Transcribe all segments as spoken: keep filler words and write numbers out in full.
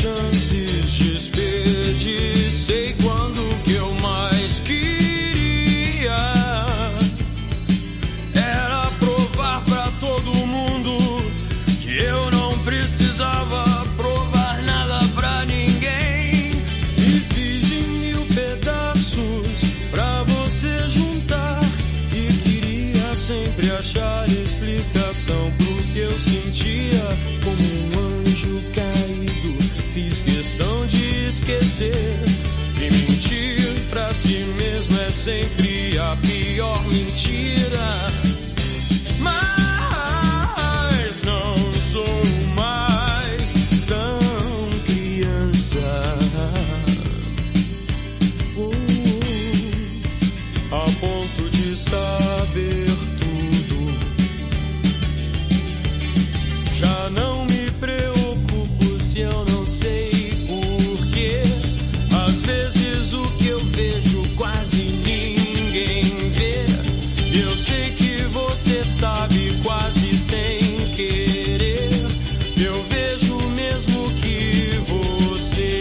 chances desperdicei quando que eu mais queria era provar pra todo mundo que eu não precisava provar nada pra ninguém. E fiz em mil pedaços pra você juntar e queria sempre achar explicação pro que eu sentia como um anjo caído. Fiz questão de esquecer que mentir pra si mesmo é sempre a pior mentira. Mas não sou mais tão criança uh, a ponto de saber tudo. Já não me preocupo se eu não sei porquê. Às vezes o que eu vejo quase ninguém vê. Eu sei que você sabe quase sem querer. Eu vejo mesmo que você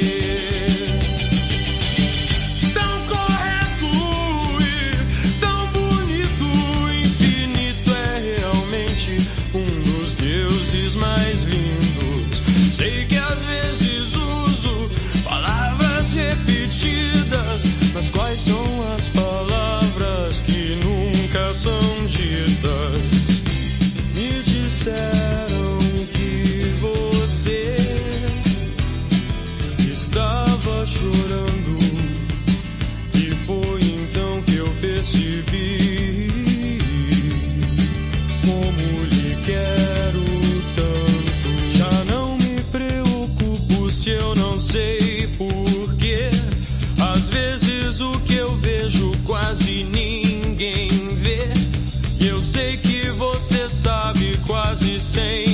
tão correto e tão bonito, infinito é realmente um dos deuses mais lindos. Sei que às vezes uso palavras repetidas, mas quais são as palavras que nunca são ditas? Me disseram que você estava chorando e foi então que eu percebi como lhe quero tanto. Já não me preocupo se eu não sei porquê. Às vezes o que eu vejo quase ninguém vê. E eu sei que você sabe quase sem